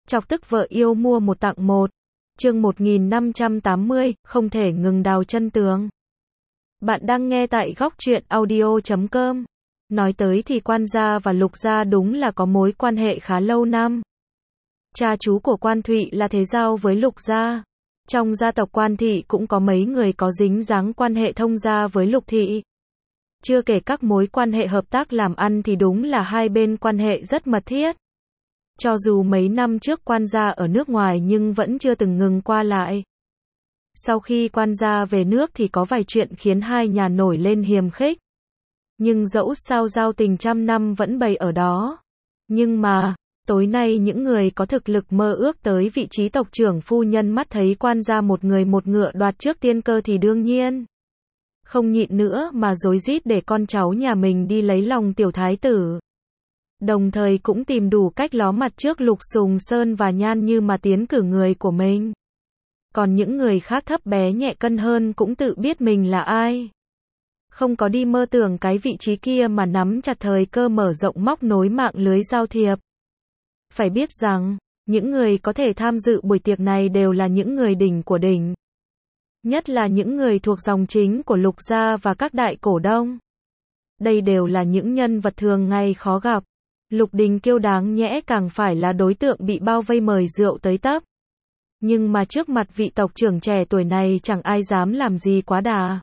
Chọc tức vợ yêu mua một tặng một. Chương 1580, không thể ngừng đào chân tường. Bạn đang nghe tại góc truyện audio.com. Nói tới thì Quan gia và Lục gia đúng là có mối quan hệ khá lâu năm. Cha chú của Quan Thụy là thế giao với Lục gia. Trong gia tộc Quan thị cũng có mấy người có dính dáng quan hệ thông gia với Lục thị. Chưa kể các mối quan hệ hợp tác làm ăn thì đúng là hai bên quan hệ rất mật thiết. Cho dù mấy năm trước Quan gia ở nước ngoài nhưng vẫn chưa từng ngừng qua lại. Sau khi Quan gia về nước thì có vài chuyện khiến hai nhà nổi lên hiềm khích. Nhưng dẫu sao giao tình trăm năm vẫn bày ở đó. Nhưng mà, tối nay những người có thực lực mơ ước tới vị trí tộc trưởng phu nhân mắt thấy Quan gia một người một ngựa đoạt trước tiên cơ thì đương nhiên không nhịn nữa mà rối rít để con cháu nhà mình đi lấy lòng tiểu thái tử. Đồng thời cũng tìm đủ cách ló mặt trước Lục Sùng Sơn và Nhan Như mà tiến cử người của mình. Còn những người khác thấp bé nhẹ cân hơn cũng tự biết mình là ai. Không có đi mơ tưởng cái vị trí kia mà nắm chặt thời cơ mở rộng móc nối mạng lưới giao thiệp. Phải biết rằng, những người có thể tham dự buổi tiệc này đều là những người đỉnh của đỉnh. Nhất là những người thuộc dòng chính của Lục gia và các đại cổ đông. Đây đều là những nhân vật thường ngày khó gặp. Lục Đình Kiêu đáng nhẽ càng phải là đối tượng bị bao vây mời rượu tới tấp. Nhưng mà trước mặt vị tộc trưởng trẻ tuổi này chẳng ai dám làm gì quá đà.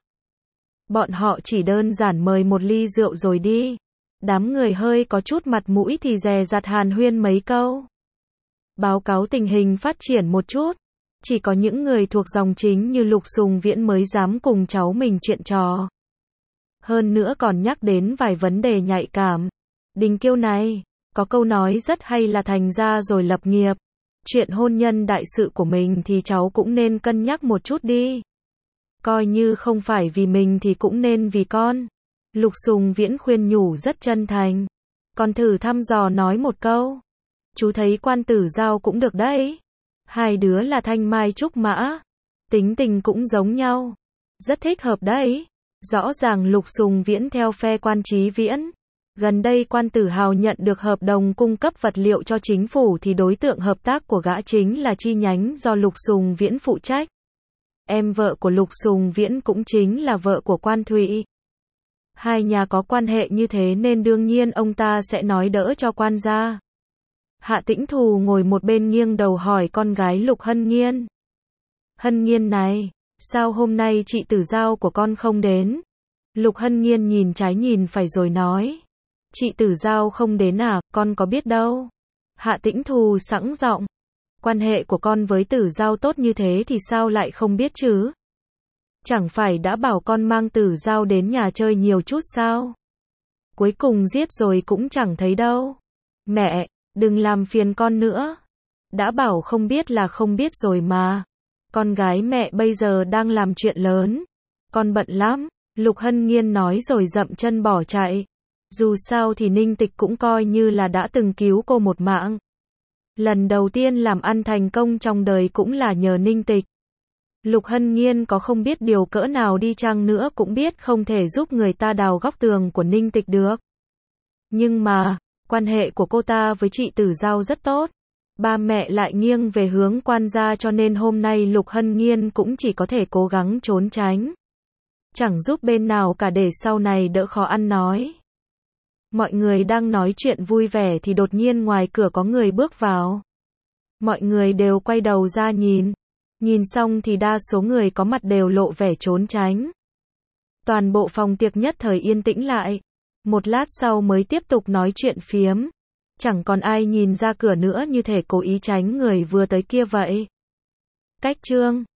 Bọn họ chỉ đơn giản mời một ly rượu rồi đi. Đám người hơi có chút mặt mũi thì dè dặt hàn huyên mấy câu. Báo cáo tình hình phát triển một chút. Chỉ có những người thuộc dòng chính như Lục Sùng Viễn mới dám cùng cháu mình chuyện trò. Hơn nữa còn nhắc đến vài vấn đề nhạy cảm. Đình Kiêu này, có câu nói rất hay là thành ra rồi lập nghiệp. Chuyện hôn nhân đại sự của mình thì cháu cũng nên cân nhắc một chút đi. Coi như không phải vì mình thì cũng nên vì con. Lục Sùng Viễn khuyên nhủ rất chân thành. Con thử thăm dò nói một câu. Chú thấy Quan Tử Giao cũng được đấy. Hai đứa là thanh mai trúc mã. Tính tình cũng giống nhau. Rất thích hợp đấy. Rõ ràng Lục Sùng Viễn theo phe Quan Chí Viễn. Gần đây Quan Tử Hào nhận được hợp đồng cung cấp vật liệu cho chính phủ thì đối tượng hợp tác của gã chính là chi nhánh do Lục Sùng Viễn phụ trách. Em vợ của Lục Sùng Viễn cũng chính là vợ của Quan Thụy. Hai nhà có quan hệ như thế nên đương nhiên ông ta sẽ nói đỡ cho Quan gia. Hạ Tĩnh Thù ngồi một bên nghiêng đầu hỏi con gái Lục Hân Nghiên. Hân Nghiên này, sao hôm nay chị Tử Giao của con không đến? Lục Hân Nghiên nhìn trái nhìn phải rồi nói. Chị Tử Giao không đến à, con có biết đâu. Hạ Tĩnh Thù sẵn giọng. Quan hệ của con với Tử Giao tốt như thế thì sao lại không biết chứ? Chẳng phải đã bảo con mang Tử Giao đến nhà chơi nhiều chút sao? Cuối cùng giết rồi cũng chẳng thấy đâu. Mẹ, đừng làm phiền con nữa. Đã bảo không biết là không biết rồi mà. Con gái mẹ bây giờ đang làm chuyện lớn. Con bận lắm. Lục Hân Nghiên nói rồi dậm chân bỏ chạy. Dù sao thì Ninh Tịch cũng coi như là đã từng cứu cô một mạng. Lần đầu tiên làm ăn thành công trong đời cũng là nhờ Ninh Tịch. Lục Hân Nghiên có không biết điều cỡ nào đi chăng nữa cũng biết không thể giúp người ta đào góc tường của Ninh Tịch được. Nhưng mà, quan hệ của cô ta với chị Tử Giao rất tốt. Ba mẹ lại nghiêng về hướng Quan gia cho nên hôm nay Lục Hân Nghiên cũng chỉ có thể cố gắng trốn tránh. Chẳng giúp bên nào cả để sau này đỡ khó ăn nói. Mọi người đang nói chuyện vui vẻ thì đột nhiên ngoài cửa có người bước vào. Mọi người đều quay đầu ra nhìn. Nhìn xong thì đa số người có mặt đều lộ vẻ trốn tránh. Toàn bộ phòng tiệc nhất thời yên tĩnh lại. Một lát sau mới tiếp tục nói chuyện phiếm. Chẳng còn ai nhìn ra cửa nữa như thể cố ý tránh người vừa tới kia vậy. Cách chương